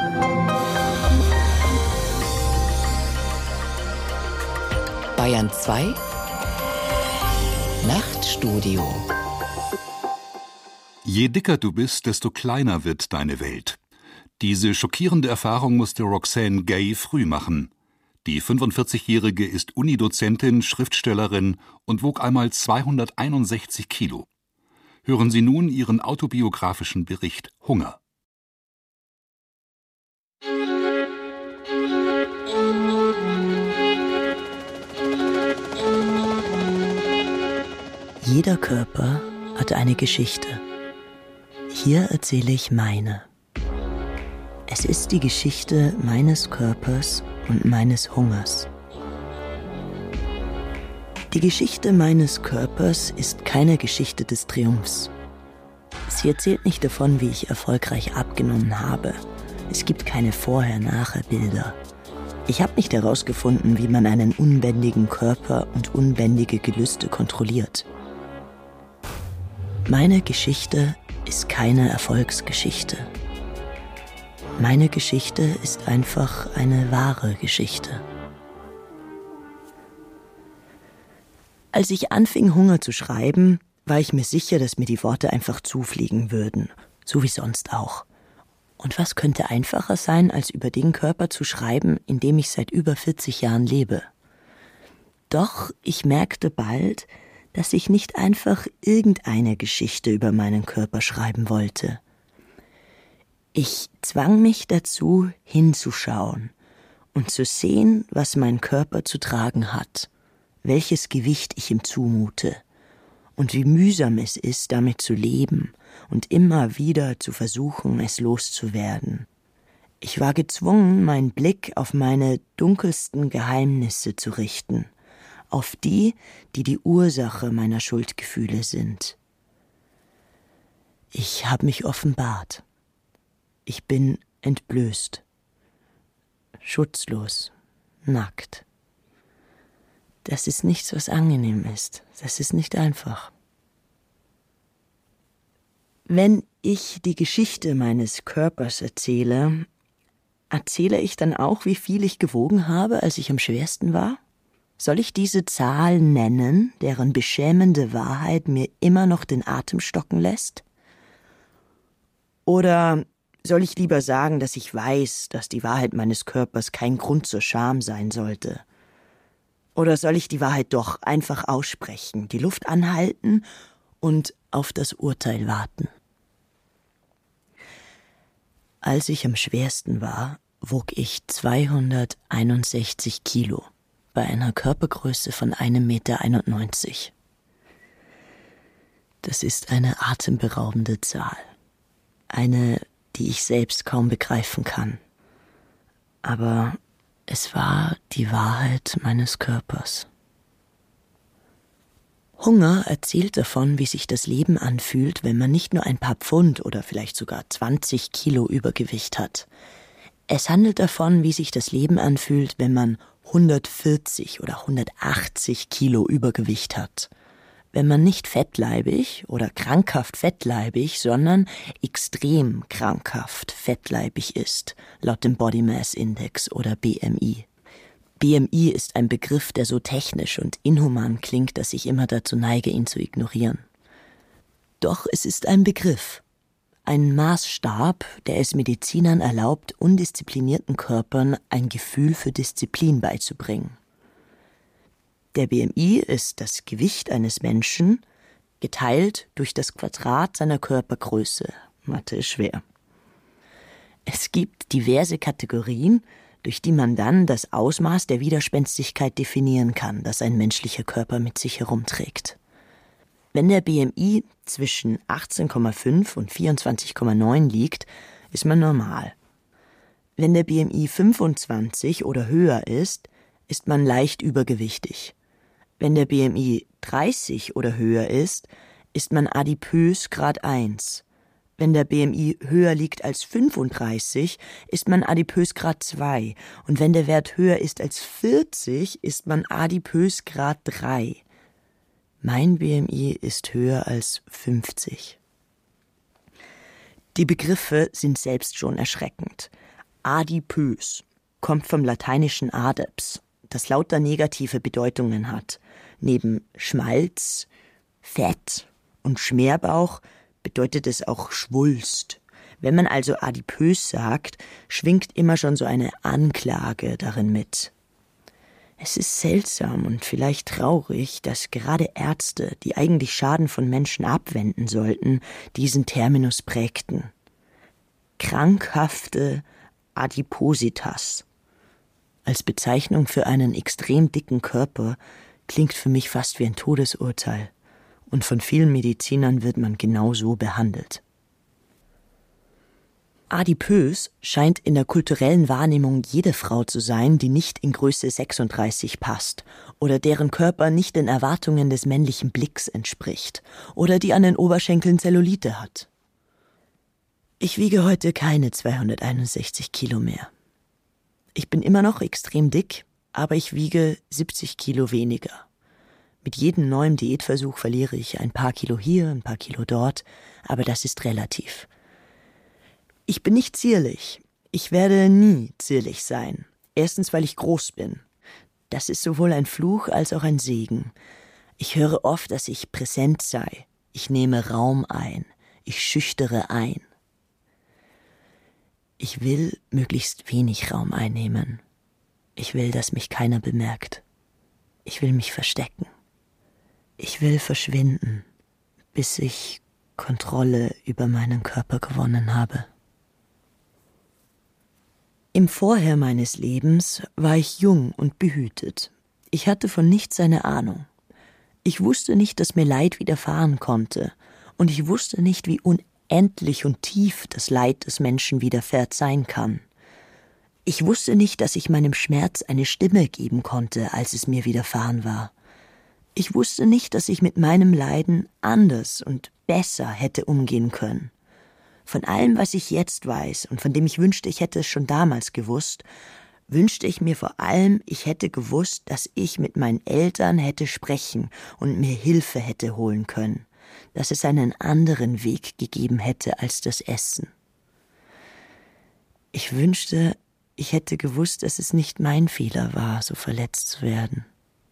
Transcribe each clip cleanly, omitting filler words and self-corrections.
Bayern 2 Nachtstudio. Je dicker du bist, desto kleiner wird deine Welt. Diese schockierende Erfahrung musste Roxane Gay früh machen. Die 45-Jährige ist Unidozentin, Schriftstellerin und wog einmal 261 Kilo. Hören Sie nun ihren autobiografischen Bericht Hunger. Jeder Körper hat eine Geschichte. Hier erzähle ich meine. Es ist die Geschichte meines Körpers und meines Hungers. Die Geschichte meines Körpers ist keine Geschichte des Triumphs. Sie erzählt nicht davon, wie ich erfolgreich abgenommen habe. Es gibt keine Vorher-Nachher-Bilder. Ich habe nicht herausgefunden, wie man einen unbändigen Körper und unbändige Gelüste kontrolliert. Meine Geschichte ist keine Erfolgsgeschichte. Meine Geschichte ist einfach eine wahre Geschichte. Als ich anfing, Hunger zu schreiben, war ich mir sicher, dass mir die Worte einfach zufliegen würden, so wie sonst auch. Und was könnte einfacher sein, als über den Körper zu schreiben, in dem ich seit über 40 Jahren lebe? Doch ich merkte bald, dass ich nicht einfach irgendeine Geschichte über meinen Körper schreiben wollte. Ich zwang mich dazu, hinzuschauen und zu sehen, was mein Körper zu tragen hat, welches Gewicht ich ihm zumute und wie mühsam es ist, damit zu leben und immer wieder zu versuchen, es loszuwerden. Ich war gezwungen, meinen Blick auf meine dunkelsten Geheimnisse zu richten, auf die, die die Ursache meiner Schuldgefühle sind. Ich habe mich offenbart. Ich bin entblößt, schutzlos, nackt. Das ist nichts, was angenehm ist. Das ist nicht einfach. Wenn ich die Geschichte meines Körpers erzähle, erzähle ich dann auch, wie viel ich gewogen habe, als ich am schwersten war? Soll ich diese Zahl nennen, deren beschämende Wahrheit mir immer noch den Atem stocken lässt? Oder soll ich lieber sagen, dass ich weiß, dass die Wahrheit meines Körpers kein Grund zur Scham sein sollte? Oder soll ich die Wahrheit doch einfach aussprechen, die Luft anhalten und auf das Urteil warten? Als ich am schwersten war, wog ich 261 Kilo. Bei einer Körpergröße von 1,91 Meter. Das ist eine atemberaubende Zahl. Eine, die ich selbst kaum begreifen kann. Aber es war die Wahrheit meines Körpers. Hunger erzählt davon, wie sich das Leben anfühlt, wenn man nicht nur ein paar Pfund oder vielleicht sogar 20 Kilo Übergewicht hat. Es handelt davon, wie sich das Leben anfühlt, wenn man 140 oder 180 Kilo Übergewicht hat. Wenn man nicht fettleibig oder krankhaft fettleibig, sondern extrem krankhaft fettleibig ist, laut dem Body Mass Index oder BMI. BMI ist ein Begriff, der so technisch und inhuman klingt, dass ich immer dazu neige, ihn zu ignorieren. Doch es ist ein Begriff. Ein Maßstab, der es Medizinern erlaubt, undisziplinierten Körpern ein Gefühl für Disziplin beizubringen. Der BMI ist das Gewicht eines Menschen, geteilt durch das Quadrat seiner Körpergröße. Mathe ist schwer. Es gibt diverse Kategorien, durch die man dann das Ausmaß der Widerspenstigkeit definieren kann, das ein menschlicher Körper mit sich herumträgt. Wenn der BMI zwischen 18,5 und 24,9 liegt, ist man normal. Wenn der BMI 25 oder höher ist man leicht übergewichtig. Wenn der BMI 30 oder höher ist man adipös Grad 1. Wenn der BMI höher liegt als 35, ist man adipös Grad 2. Und wenn der Wert höher ist als 40, ist man adipös Grad 3. Mein BMI ist höher als 50. Die Begriffe sind selbst schon erschreckend. Adipös kommt vom lateinischen adeps, das lauter negative Bedeutungen hat. Neben Schmalz, Fett und Schmerbauch bedeutet es auch Schwulst. Wenn man also adipös sagt, schwingt immer schon so eine Anklage darin mit. Es ist seltsam und vielleicht traurig, dass gerade Ärzte, die eigentlich Schaden von Menschen abwenden sollten, diesen Terminus prägten. Krankhafte Adipositas. Als Bezeichnung für einen extrem dicken Körper klingt für mich fast wie ein Todesurteil. Und von vielen Medizinern wird man genau so behandelt. Adipös scheint in der kulturellen Wahrnehmung jede Frau zu sein, die nicht in Größe 36 passt oder deren Körper nicht den Erwartungen des männlichen Blicks entspricht oder die an den Oberschenkeln Zellulite hat. Ich wiege heute keine 261 Kilo mehr. Ich bin immer noch extrem dick, aber ich wiege 70 Kilo weniger. Mit jedem neuen Diätversuch verliere ich ein paar Kilo hier, ein paar Kilo dort, aber das ist relativ. Ich bin nicht zierlich. Ich werde nie zierlich sein. Erstens, weil ich groß bin. Das ist sowohl ein Fluch als auch ein Segen. Ich höre oft, dass ich präsent sei. Ich nehme Raum ein. Ich schüchtere ein. Ich will möglichst wenig Raum einnehmen. Ich will, dass mich keiner bemerkt. Ich will mich verstecken. Ich will verschwinden, bis ich Kontrolle über meinen Körper gewonnen habe. Im Vorher meines Lebens war ich jung und behütet. Ich hatte von nichts eine Ahnung. Ich wusste nicht, dass mir Leid widerfahren konnte, und ich wusste nicht, wie unendlich und tief das Leid des Menschen widerfährt sein kann. Ich wusste nicht, dass ich meinem Schmerz eine Stimme geben konnte, als es mir widerfahren war. Ich wusste nicht, dass ich mit meinem Leiden anders und besser hätte umgehen können. Von allem, was ich jetzt weiß und von dem ich wünschte, ich hätte es schon damals gewusst, wünschte ich mir vor allem, ich hätte gewusst, dass ich mit meinen Eltern hätte sprechen und mir Hilfe hätte holen können, dass es einen anderen Weg gegeben hätte als das Essen. Ich wünschte, ich hätte gewusst, dass es nicht mein Fehler war, so verletzt zu werden.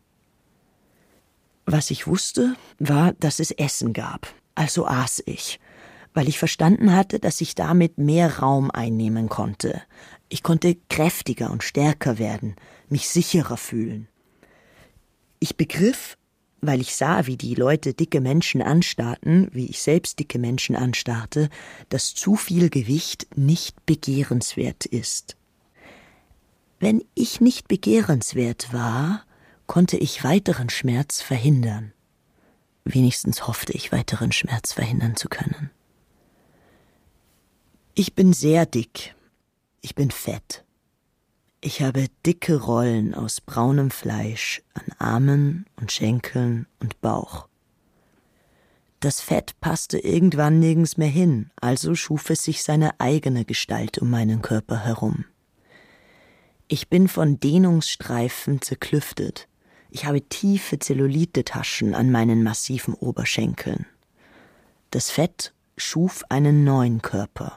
Was ich wusste, war, dass es Essen gab, also aß ich, weil ich verstanden hatte, dass ich damit mehr Raum einnehmen konnte. Ich konnte kräftiger und stärker werden, mich sicherer fühlen. Ich begriff, weil ich sah, wie die Leute dicke Menschen anstarrten, wie ich selbst dicke Menschen anstarrte, dass zu viel Gewicht nicht begehrenswert ist. Wenn ich nicht begehrenswert war, konnte ich weiteren Schmerz verhindern. Wenigstens hoffte ich, weiteren Schmerz verhindern zu können. Ich bin sehr dick. Ich bin fett. Ich habe dicke Rollen aus braunem Fleisch an Armen und Schenkeln und Bauch. Das Fett passte irgendwann nirgends mehr hin, also schuf es sich seine eigene Gestalt um meinen Körper herum. Ich bin von Dehnungsstreifen zerklüftet. Ich habe tiefe Zellulite-Taschen an meinen massiven Oberschenkeln. Das Fett schuf einen neuen Körper.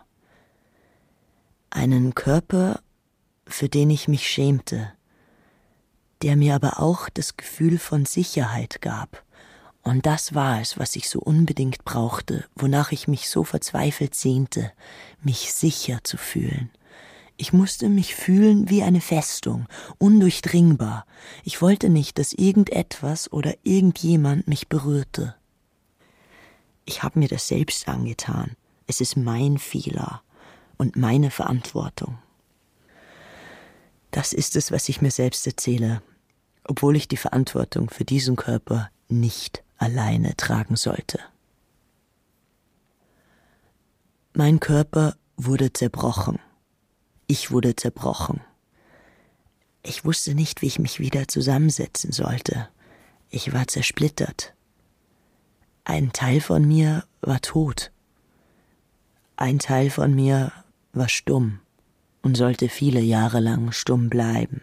Einen Körper, für den ich mich schämte, der mir aber auch das Gefühl von Sicherheit gab. Und das war es, was ich so unbedingt brauchte, wonach ich mich so verzweifelt sehnte, mich sicher zu fühlen. Ich musste mich fühlen wie eine Festung, undurchdringbar. Ich wollte nicht, dass irgendetwas oder irgendjemand mich berührte. Ich habe mir das selbst angetan. Es ist mein Fehler und meine Verantwortung. Das ist es, was ich mir selbst erzähle, obwohl ich die Verantwortung für diesen Körper nicht alleine tragen sollte. Mein Körper wurde zerbrochen. Ich wurde zerbrochen. Ich wusste nicht, wie ich mich wieder zusammensetzen sollte. Ich war zersplittert. Ein Teil von mir war tot. Ein Teil von mir war stumm und sollte viele Jahre lang stumm bleiben.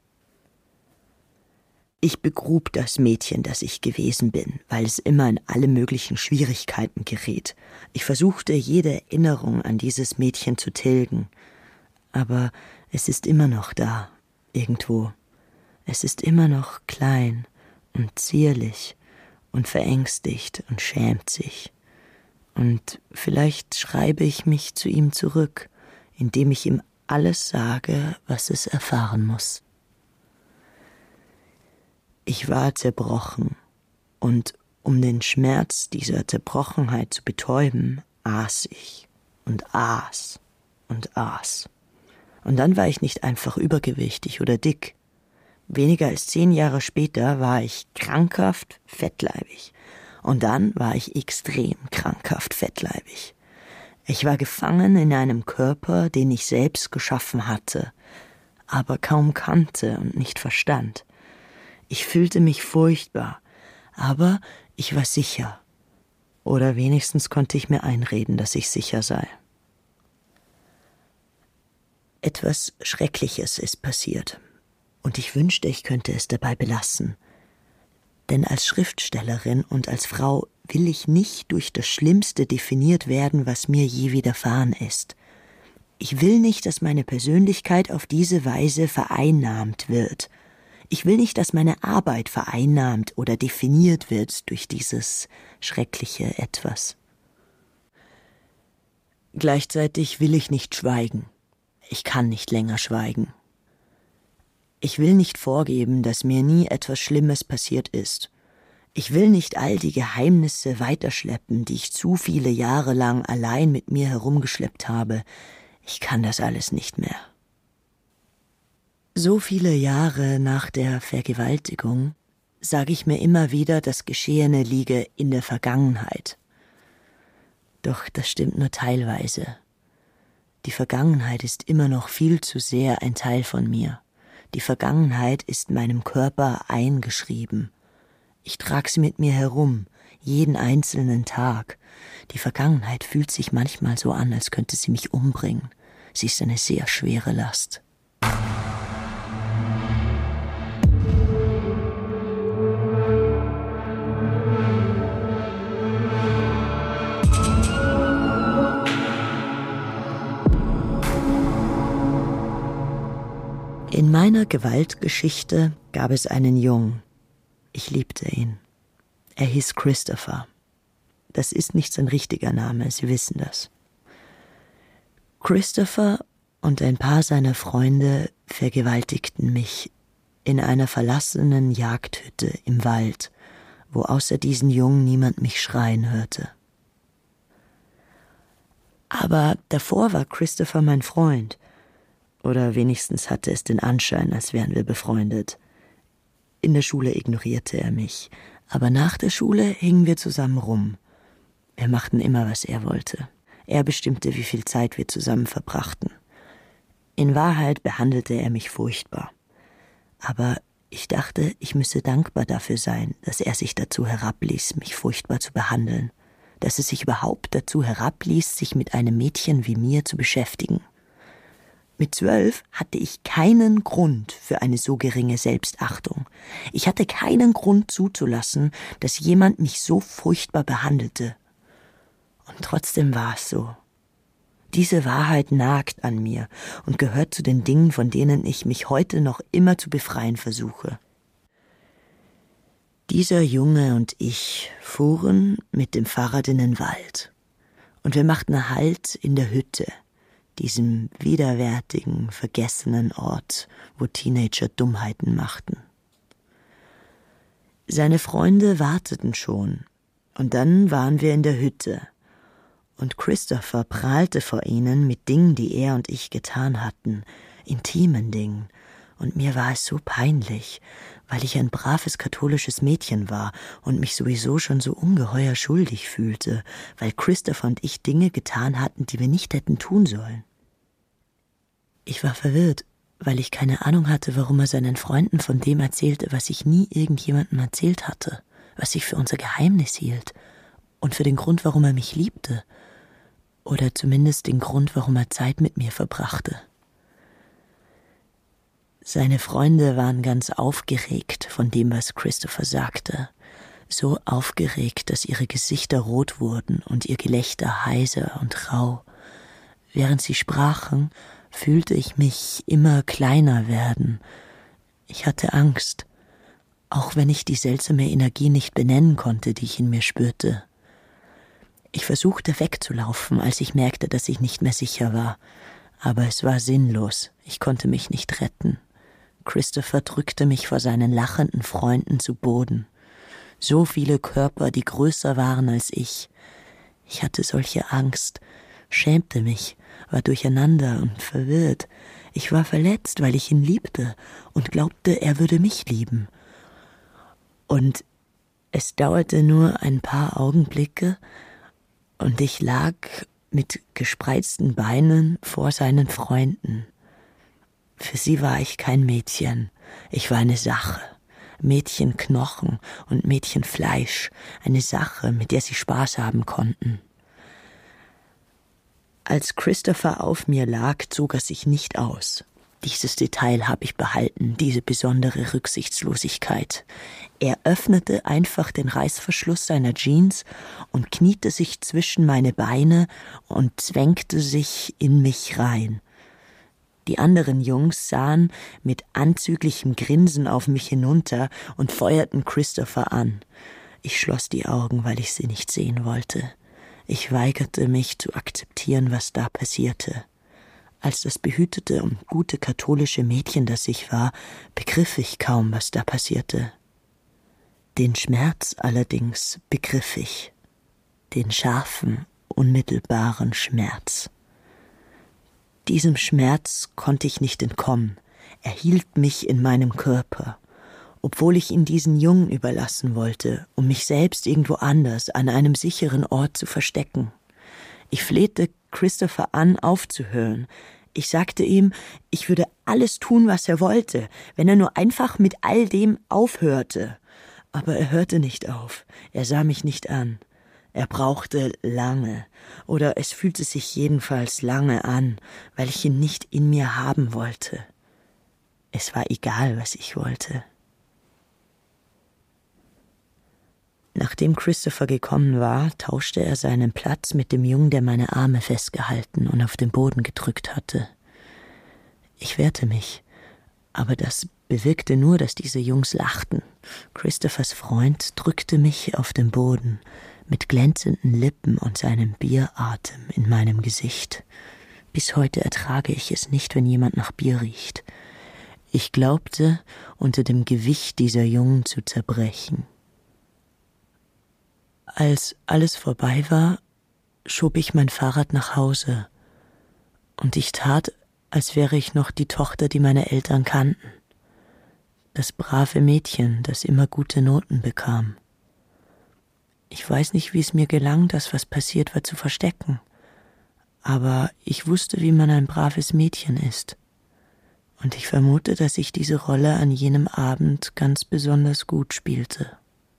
Ich begrub das Mädchen, das ich gewesen bin, weil es immer in alle möglichen Schwierigkeiten geriet. Ich versuchte, jede Erinnerung an dieses Mädchen zu tilgen. Aber es ist immer noch da, irgendwo. Es ist immer noch klein und zierlich und verängstigt und schämt sich. Und vielleicht schreibe ich mich zu ihm zurück, indem ich ihm alles sage, was es erfahren muss. Ich war zerbrochen, und um den Schmerz dieser Zerbrochenheit zu betäuben, aß ich und aß und aß. Und dann war ich nicht einfach übergewichtig oder dick. Weniger als 10 Jahre später war ich krankhaft fettleibig. Und dann war ich extrem krankhaft fettleibig. Ich war gefangen in einem Körper, den ich selbst geschaffen hatte, aber kaum kannte und nicht verstand. Ich fühlte mich furchtbar, aber ich war sicher. Oder wenigstens konnte ich mir einreden, dass ich sicher sei. Etwas Schreckliches ist passiert, und ich wünschte, ich könnte es dabei belassen. Denn als Schriftstellerin und als Frau will ich nicht durch das Schlimmste definiert werden, was mir je widerfahren ist. Ich will nicht, dass meine Persönlichkeit auf diese Weise vereinnahmt wird. Ich will nicht, dass meine Arbeit vereinnahmt oder definiert wird durch dieses schreckliche Etwas. Gleichzeitig will ich nicht schweigen. Ich kann nicht länger schweigen. Ich will nicht vorgeben, dass mir nie etwas Schlimmes passiert ist. Ich will nicht all die Geheimnisse weiterschleppen, die ich zu viele Jahre lang allein mit mir herumgeschleppt habe. Ich kann das alles nicht mehr. So viele Jahre nach der Vergewaltigung sage ich mir immer wieder, das Geschehene liege in der Vergangenheit. Doch das stimmt nur teilweise. Die Vergangenheit ist immer noch viel zu sehr ein Teil von mir. Die Vergangenheit ist meinem Körper eingeschrieben. Ich trage sie mit mir herum, jeden einzelnen Tag. Die Vergangenheit fühlt sich manchmal so an, als könnte sie mich umbringen. Sie ist eine sehr schwere Last. In meiner Gewaltgeschichte gab es einen Jungen. Ich liebte ihn. Er hieß Christopher. Das ist nicht sein richtiger Name, Sie wissen das. Christopher und ein paar seiner Freunde vergewaltigten mich in einer verlassenen Jagdhütte im Wald, wo außer diesen Jungen niemand mich schreien hörte. Aber davor war Christopher mein Freund. Oder wenigstens hatte es den Anschein, als wären wir befreundet. In der Schule ignorierte er mich, aber nach der Schule hingen wir zusammen rum. Wir machten immer, was er wollte. Er bestimmte, wie viel Zeit wir zusammen verbrachten. In Wahrheit behandelte er mich furchtbar. Aber ich dachte, ich müsse dankbar dafür sein, dass er sich dazu herabließ, mich furchtbar zu behandeln. Dass es sich überhaupt dazu herabließ, sich mit einem Mädchen wie mir zu beschäftigen. Mit 12 hatte ich keinen Grund für eine so geringe Selbstachtung. Ich hatte keinen Grund zuzulassen, dass jemand mich so furchtbar behandelte. Und trotzdem war es so. Diese Wahrheit nagt an mir und gehört zu den Dingen, von denen ich mich heute noch immer zu befreien versuche. Dieser Junge und ich fuhren mit dem Fahrrad in den Wald. Und wir machten Halt in der Hütte, diesem widerwärtigen, vergessenen Ort, wo Teenager Dummheiten machten. Seine Freunde warteten schon, und dann waren wir in der Hütte, und Christopher prahlte vor ihnen mit Dingen, die er und ich getan hatten, intimen Dingen, und mir war es so peinlich, weil ich ein braves katholisches Mädchen war und mich sowieso schon so ungeheuer schuldig fühlte, weil Christopher und ich Dinge getan hatten, die wir nicht hätten tun sollen. Ich war verwirrt, weil ich keine Ahnung hatte, warum er seinen Freunden von dem erzählte, was ich nie irgendjemandem erzählt hatte, was ich für unser Geheimnis hielt und für den Grund, warum er mich liebte oder zumindest den Grund, warum er Zeit mit mir verbrachte. Seine Freunde waren ganz aufgeregt von dem, was Christopher sagte, so aufgeregt, dass ihre Gesichter rot wurden und ihr Gelächter heiser und rau. Während sie sprachen, fühlte ich mich immer kleiner werden. Ich hatte Angst, auch wenn ich die seltsame Energie nicht benennen konnte, die ich in mir spürte. Ich versuchte wegzulaufen, als ich merkte, dass ich nicht mehr sicher war. Aber es war sinnlos, ich konnte mich nicht retten. Christopher drückte mich vor seinen lachenden Freunden zu Boden. So viele Körper, die größer waren als ich. Ich hatte solche Angst, schämte mich, war durcheinander und verwirrt. Ich war verletzt, weil ich ihn liebte und glaubte, er würde mich lieben. Und es dauerte nur ein paar Augenblicke, und ich lag mit gespreizten Beinen vor seinen Freunden. Für sie war ich kein Mädchen, ich war eine Sache. Mädchenknochen und Mädchenfleisch, eine Sache, mit der sie Spaß haben konnten. Als Christopher auf mir lag, zog er sich nicht aus. Dieses Detail habe ich behalten, diese besondere Rücksichtslosigkeit. Er öffnete einfach den Reißverschluss seiner Jeans und kniete sich zwischen meine Beine und zwängte sich in mich rein. Die anderen Jungs sahen mit anzüglichem Grinsen auf mich hinunter und feuerten Christopher an. Ich schloss die Augen, weil ich sie nicht sehen wollte. Ich weigerte mich zu akzeptieren, was da passierte. Als das behütete und gute katholische Mädchen, das ich war, begriff ich kaum, was da passierte. Den Schmerz allerdings begriff ich. Den scharfen, unmittelbaren Schmerz. Diesem Schmerz konnte ich nicht entkommen. Er hielt mich in meinem Körper, obwohl ich ihn diesen Jungen überlassen wollte, um mich selbst irgendwo anders, an einem sicheren Ort zu verstecken. Ich flehte Christopher an, aufzuhören. Ich sagte ihm, ich würde alles tun, was er wollte, wenn er nur einfach mit all dem aufhörte. Aber er hörte nicht auf. Er sah mich nicht an. Er brauchte lange, oder es fühlte sich jedenfalls lange an, weil ich ihn nicht in mir haben wollte. Es war egal, was ich wollte. Nachdem Christopher gekommen war, tauschte er seinen Platz mit dem Jungen, der meine Arme festgehalten und auf den Boden gedrückt hatte. Ich wehrte mich, aber das bewirkte nur, dass diese Jungs lachten. Christophers Freund drückte mich auf den Boden, mit glänzenden Lippen und seinem Bieratem in meinem Gesicht. Bis heute ertrage ich es nicht, wenn jemand nach Bier riecht. Ich glaubte, unter dem Gewicht dieser Jungen zu zerbrechen. Als alles vorbei war, schob ich mein Fahrrad nach Hause, und ich tat, als wäre ich noch die Tochter, die meine Eltern kannten. Das brave Mädchen, das immer gute Noten bekam. Ich weiß nicht, wie es mir gelang, das, was passiert war, zu verstecken. Aber ich wusste, wie man ein braves Mädchen ist. Und ich vermute, dass ich diese Rolle an jenem Abend ganz besonders gut spielte.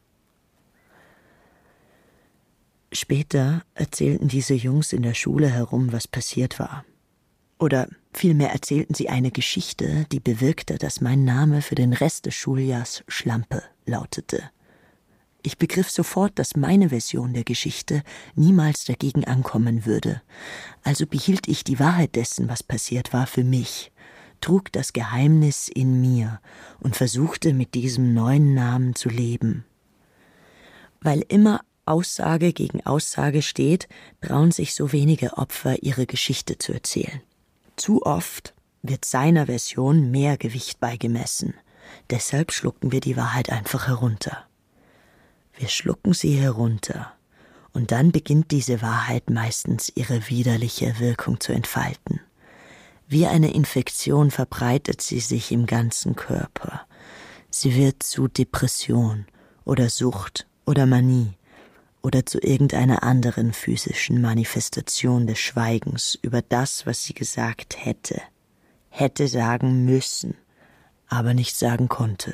Später erzählten diese Jungs in der Schule herum, was passiert war. Oder vielmehr erzählten sie eine Geschichte, die bewirkte, dass mein Name für den Rest des Schuljahrs Schlampe lautete. Ich begriff sofort, dass meine Version der Geschichte niemals dagegen ankommen würde. Also behielt ich die Wahrheit dessen, was passiert war, für mich, trug das Geheimnis in mir und versuchte, mit diesem neuen Namen zu leben. Weil immer Aussage gegen Aussage steht, trauen sich so wenige Opfer, ihre Geschichte zu erzählen. Zu oft wird seiner Version mehr Gewicht beigemessen. Deshalb schlucken wir die Wahrheit einfach herunter. Wir schlucken sie herunter, und dann beginnt diese Wahrheit meistens ihre widerliche Wirkung zu entfalten. Wie eine Infektion verbreitet sie sich im ganzen Körper. Sie wird zu Depression oder Sucht oder Manie oder zu irgendeiner anderen physischen Manifestation des Schweigens über das, was sie gesagt hätte sagen müssen, aber nicht sagen konnte.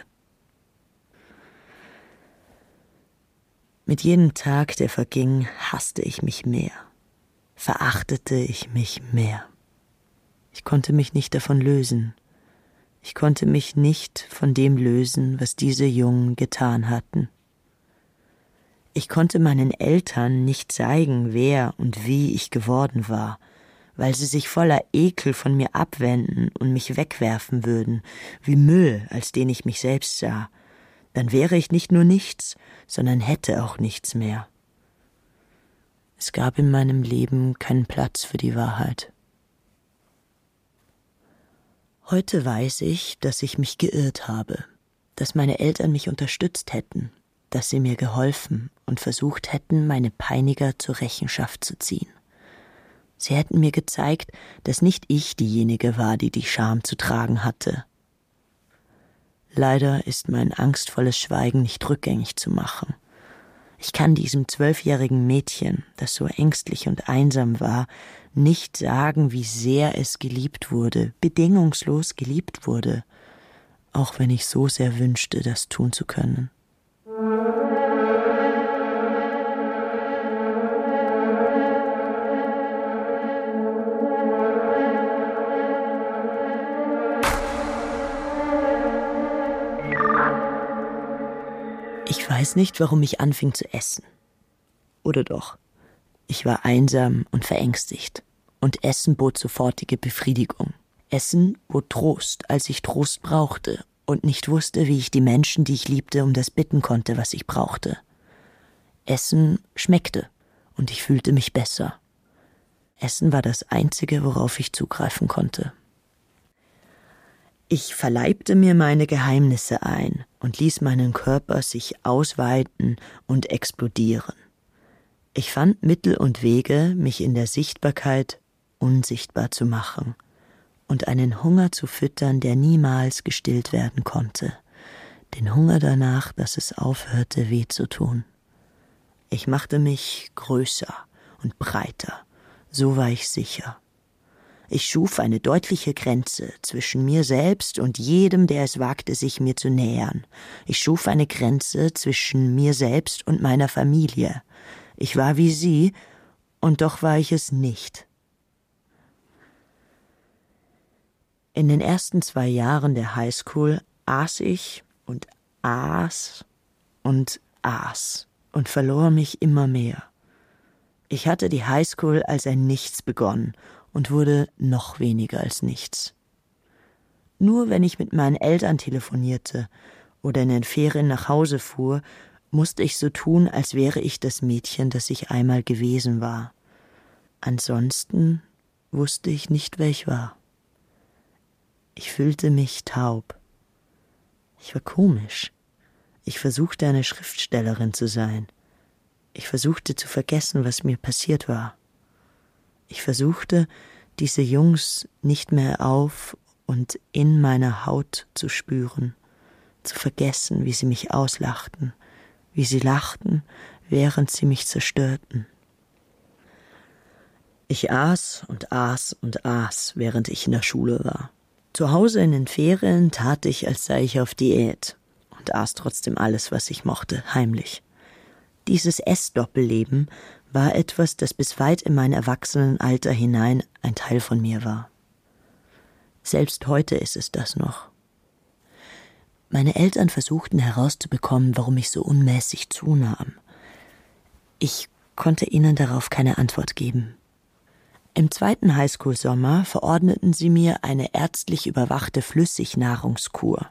Mit jedem Tag, der verging, hasste ich mich mehr, verachtete ich mich mehr. Ich konnte mich nicht davon lösen. Ich konnte mich nicht von dem lösen, was diese Jungen getan hatten. Ich konnte meinen Eltern nicht zeigen, wer und wie ich geworden war, weil sie sich voller Ekel von mir abwenden und mich wegwerfen würden, wie Müll, als den ich mich selbst sah, dann wäre ich nicht nur nichts, sondern hätte auch nichts mehr. Es gab in meinem Leben keinen Platz für die Wahrheit. Heute weiß ich, dass ich mich geirrt habe, dass meine Eltern mich unterstützt hätten, dass sie mir geholfen und versucht hätten, meine Peiniger zur Rechenschaft zu ziehen. Sie hätten mir gezeigt, dass nicht ich diejenige war, die Scham zu tragen hatte. Leider ist mein angstvolles Schweigen nicht rückgängig zu machen. Ich kann diesem 12-jährigen Mädchen, das so ängstlich und einsam war, nicht sagen, wie sehr es geliebt wurde, bedingungslos geliebt wurde, auch wenn ich so sehr wünschte, das tun zu können. Ich weiß nicht, warum ich anfing zu essen. Oder doch? Ich war einsam und verängstigt. Und Essen bot sofortige Befriedigung. Essen bot Trost, als ich Trost brauchte und nicht wusste, wie ich die Menschen, die ich liebte, um das bitten konnte, was ich brauchte. Essen schmeckte und ich fühlte mich besser. Essen war das Einzige, worauf ich zugreifen konnte. Ich verleibte mir meine Geheimnisse ein und ließ meinen Körper sich ausweiten und explodieren. Ich fand Mittel und Wege, mich in der Sichtbarkeit unsichtbar zu machen und einen Hunger zu füttern, der niemals gestillt werden konnte. Den Hunger danach, dass es aufhörte, weh zu tun. Ich machte mich größer und breiter, so war ich sicher. Ich schuf eine deutliche Grenze zwischen mir selbst und jedem, der es wagte, sich mir zu nähern. Ich schuf eine Grenze zwischen mir selbst und meiner Familie. Ich war wie sie, und doch war ich es nicht. In den ersten 2 Jahren der Highschool aß ich und aß und aß und verlor mich immer mehr. Ich hatte die Highschool als ein Nichts begonnen und wurde noch weniger als nichts. Nur wenn ich mit meinen Eltern telefonierte oder in den Ferien nach Hause fuhr, musste ich so tun, als wäre ich das Mädchen, das ich einmal gewesen war. Ansonsten wusste ich nicht, wer ich war. Ich fühlte mich taub. Ich war komisch. Ich versuchte, eine Schriftstellerin zu sein. Ich versuchte zu vergessen, was mir passiert war. Ich versuchte, diese Jungs nicht mehr auf und in meiner Haut zu spüren, zu vergessen, wie sie mich auslachten, wie sie lachten, während sie mich zerstörten. Ich aß und aß und aß, während ich in der Schule war. Zu Hause in den Ferien tat ich, als sei ich auf Diät und aß trotzdem alles, was ich mochte, heimlich. Dieses Essdoppelleben war etwas, das bis weit in mein Erwachsenenalter hinein ein Teil von mir war. Selbst heute ist es das noch. Meine Eltern versuchten herauszubekommen, warum ich so unmäßig zunahm. Ich konnte ihnen darauf keine Antwort geben. Im 2. Highschool-Sommer verordneten sie mir eine ärztlich überwachte Flüssignahrungskur.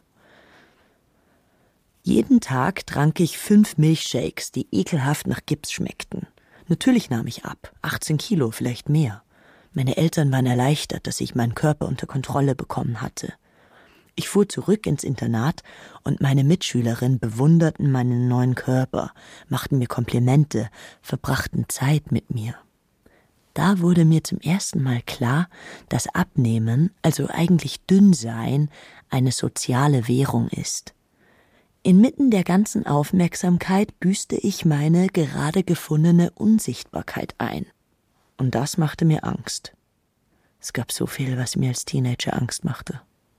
Jeden Tag trank ich 5 Milchshakes, die ekelhaft nach Gips schmeckten. Natürlich nahm ich ab, 18 Kilo, vielleicht mehr. Meine Eltern waren erleichtert, dass ich meinen Körper unter Kontrolle bekommen hatte. Ich fuhr zurück ins Internat und meine Mitschülerinnen bewunderten meinen neuen Körper, machten mir Komplimente, verbrachten Zeit mit mir. Da wurde mir zum ersten Mal klar, dass Abnehmen, also eigentlich Dünnsein, eine soziale Währung ist. Inmitten der ganzen Aufmerksamkeit büßte ich meine gerade gefundene Unsichtbarkeit ein. Und das machte mir Angst. Es gab so viel, was mir als Teenager Angst machte.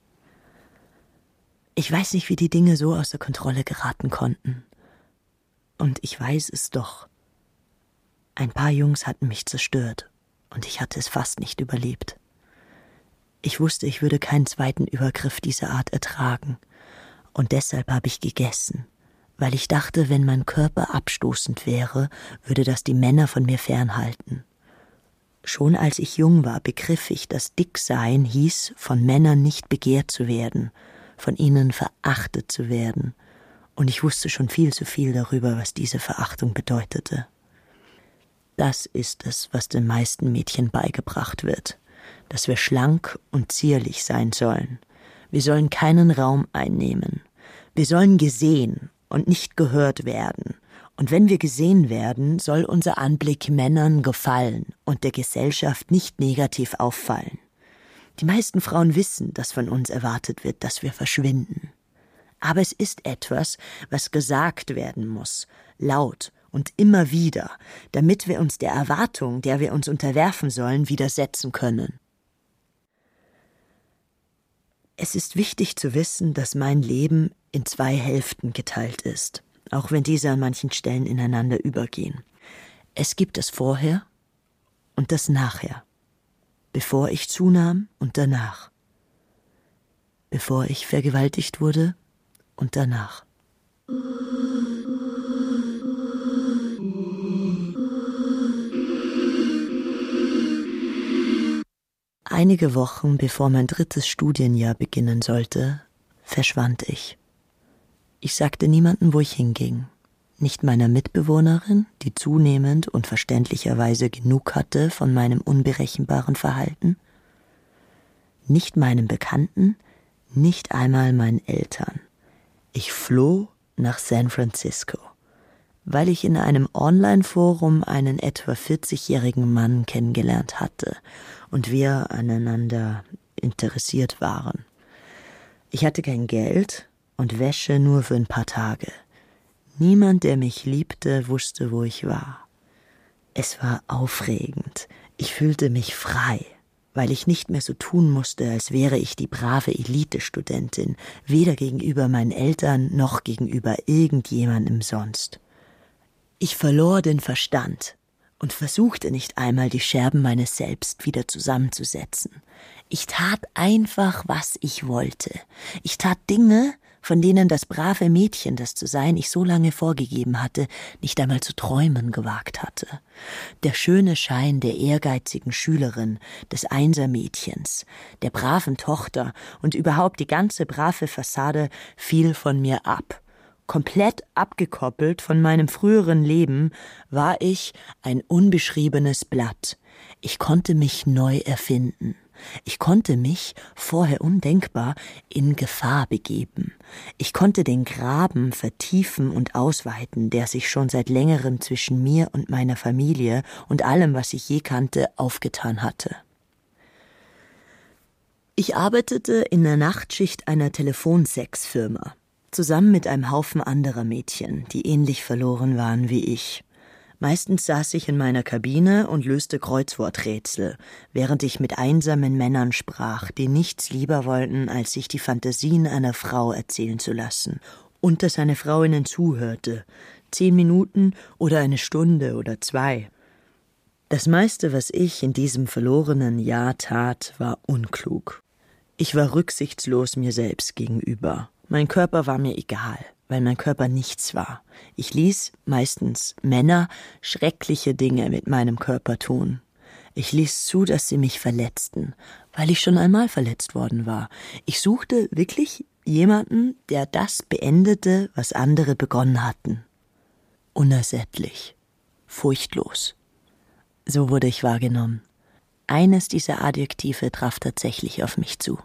Ich weiß nicht, wie die Dinge so außer Kontrolle geraten konnten. Und ich weiß es doch. Ein paar Jungs hatten mich zerstört und ich hatte es fast nicht überlebt. Ich wusste, ich würde keinen zweiten Übergriff dieser Art ertragen. Und deshalb habe ich gegessen, weil ich dachte, wenn mein Körper abstoßend wäre, würde das die Männer von mir fernhalten. Schon als ich jung war, begriff ich, dass Dicksein hieß, von Männern nicht begehrt zu werden, von ihnen verachtet zu werden. Und ich wusste schon viel zu viel darüber, was diese Verachtung bedeutete. Das ist es, was den meisten Mädchen beigebracht wird, dass wir schlank und zierlich sein sollen. Wir sollen keinen Raum einnehmen. Wir sollen gesehen und nicht gehört werden. Und wenn wir gesehen werden, soll unser Anblick Männern gefallen und der Gesellschaft nicht negativ auffallen. Die meisten Frauen wissen, dass von uns erwartet wird, dass wir verschwinden. Aber es ist etwas, was gesagt werden muss, laut und immer wieder, damit wir uns der Erwartung, der wir uns unterwerfen sollen, widersetzen können. Es ist wichtig zu wissen, dass mein Leben in 2 Hälften geteilt ist, auch wenn diese an manchen Stellen ineinander übergehen. Es gibt das Vorher und das Nachher, bevor ich zunahm und danach, bevor ich vergewaltigt wurde und danach. Einige Wochen bevor mein 3. Studienjahr beginnen sollte, verschwand ich. Ich sagte niemandem, wo ich hinging. Nicht meiner Mitbewohnerin, die zunehmend und verständlicherweise genug hatte von meinem unberechenbaren Verhalten. Nicht meinem Bekannten, nicht einmal meinen Eltern. Ich floh nach San Francisco, weil ich in einem Online-Forum einen etwa 40-jährigen Mann kennengelernt hatte und wir aneinander interessiert waren. Ich hatte kein Geld und Wäsche nur für ein paar Tage. Niemand, der mich liebte, wusste, wo ich war. Es war aufregend. Ich fühlte mich frei, weil ich nicht mehr so tun musste, als wäre ich die brave Elitestudentin, weder gegenüber meinen Eltern noch gegenüber irgendjemandem sonst. Ich verlor den Verstand und versuchte nicht einmal, die Scherben meines Selbst wieder zusammenzusetzen. Ich tat einfach, was ich wollte. Ich tat Dinge, von denen das brave Mädchen, das zu sein ich so lange vorgegeben hatte, nicht einmal zu träumen gewagt hatte. Der schöne Schein der ehrgeizigen Schülerin, des Einsermädchens, der braven Tochter und überhaupt die ganze brave Fassade fiel von mir ab. Komplett abgekoppelt von meinem früheren Leben war ich ein unbeschriebenes Blatt. Ich konnte mich neu erfinden. Ich konnte mich, vorher undenkbar, in Gefahr begeben. Ich konnte den Graben vertiefen und ausweiten, der sich schon seit längerem zwischen mir und meiner Familie und allem, was ich je kannte, aufgetan hatte. Ich arbeitete in der Nachtschicht einer Telefonsexfirma, zusammen mit einem Haufen anderer Mädchen, die ähnlich verloren waren wie ich. Meistens saß ich in meiner Kabine und löste Kreuzworträtsel, während ich mit einsamen Männern sprach, die nichts lieber wollten, als sich die Fantasien einer Frau erzählen zu lassen, und dass eine Frau ihnen zuhörte, 10 Minuten oder eine Stunde oder 2. Das meiste, was ich in diesem verlorenen Jahr tat, war unklug. Ich war rücksichtslos mir selbst gegenüber. Mein Körper war mir egal, weil mein Körper nichts war. Ich ließ meistens Männer schreckliche Dinge mit meinem Körper tun. Ich ließ zu, dass sie mich verletzten, weil ich schon einmal verletzt worden war. Ich suchte wirklich jemanden, der das beendete, was andere begonnen hatten. Unersättlich, furchtlos. So wurde ich wahrgenommen. Eines dieser Adjektive traf tatsächlich auf mich zu.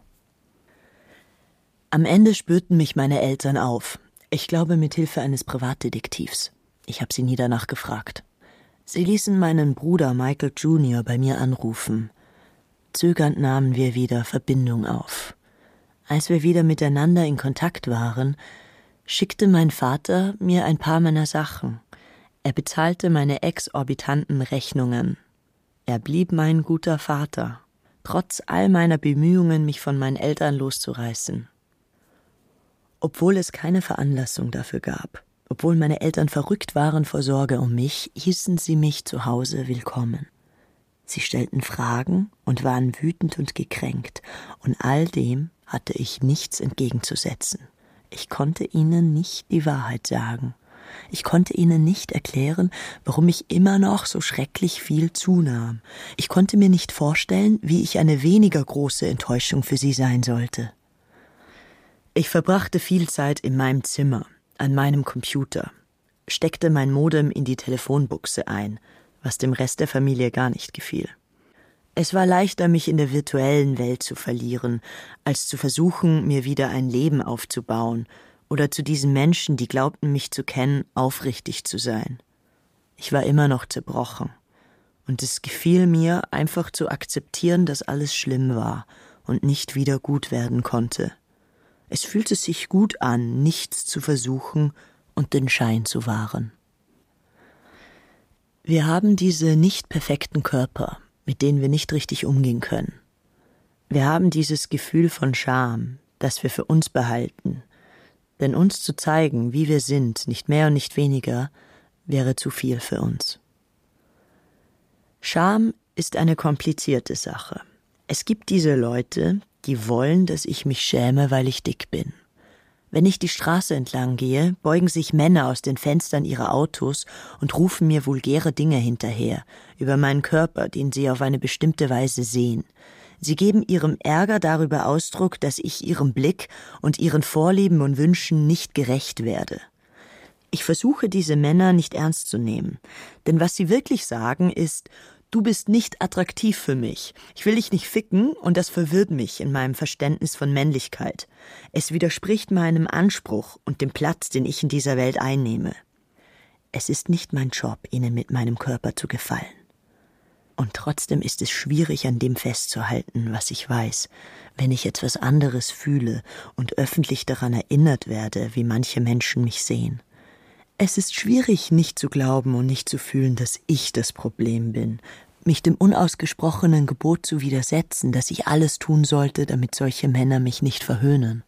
Am Ende spürten mich meine Eltern auf. Ich glaube, mit Hilfe eines Privatdetektivs. Ich habe sie nie danach gefragt. Sie ließen meinen Bruder Michael Jr. bei mir anrufen. Zögernd nahmen wir wieder Verbindung auf. Als wir wieder miteinander in Kontakt waren, schickte mein Vater mir ein paar meiner Sachen. Er bezahlte meine exorbitanten Rechnungen. Er blieb mein guter Vater, trotz all meiner Bemühungen, mich von meinen Eltern loszureißen. Obwohl es keine Veranlassung dafür gab, obwohl meine Eltern verrückt waren vor Sorge um mich, hießen sie mich zu Hause willkommen. Sie stellten Fragen und waren wütend und gekränkt, und all dem hatte ich nichts entgegenzusetzen. Ich konnte ihnen nicht die Wahrheit sagen. Ich konnte ihnen nicht erklären, warum ich immer noch so schrecklich viel zunahm. Ich konnte mir nicht vorstellen, wie ich eine weniger große Enttäuschung für sie sein sollte. Ich verbrachte viel Zeit in meinem Zimmer, an meinem Computer, steckte mein Modem in die Telefonbuchse ein, was dem Rest der Familie gar nicht gefiel. Es war leichter, mich in der virtuellen Welt zu verlieren, als zu versuchen, mir wieder ein Leben aufzubauen oder zu diesen Menschen, die glaubten, mich zu kennen, aufrichtig zu sein. Ich war immer noch zerbrochen, und es gefiel mir, einfach zu akzeptieren, dass alles schlimm war und nicht wieder gut werden konnte. Es fühlte sich gut an, nichts zu versuchen und den Schein zu wahren. Wir haben diese nicht perfekten Körper, mit denen wir nicht richtig umgehen können. Wir haben dieses Gefühl von Scham, das wir für uns behalten, denn uns zu zeigen, wie wir sind, nicht mehr und nicht weniger, wäre zu viel für uns. Scham ist eine komplizierte Sache. Es gibt diese Leute, die wollen, dass ich mich schäme, weil ich dick bin. Wenn ich die Straße entlang gehe, beugen sich Männer aus den Fenstern ihrer Autos und rufen mir vulgäre Dinge hinterher, über meinen Körper, den sie auf eine bestimmte Weise sehen. Sie geben ihrem Ärger darüber Ausdruck, dass ich ihrem Blick und ihren Vorlieben und Wünschen nicht gerecht werde. Ich versuche, diese Männer nicht ernst zu nehmen, denn was sie wirklich sagen ist: Du bist nicht attraktiv für mich. Ich will dich nicht ficken und das verwirrt mich in meinem Verständnis von Männlichkeit. Es widerspricht meinem Anspruch und dem Platz, den ich in dieser Welt einnehme. Es ist nicht mein Job, ihnen mit meinem Körper zu gefallen. Und trotzdem ist es schwierig, an dem festzuhalten, was ich weiß, wenn ich etwas anderes fühle und öffentlich daran erinnert werde, wie manche Menschen mich sehen. Es ist schwierig, nicht zu glauben und nicht zu fühlen, dass ich das Problem bin, mich dem unausgesprochenen Gebot zu widersetzen, dass ich alles tun sollte, damit solche Männer mich nicht verhöhnen.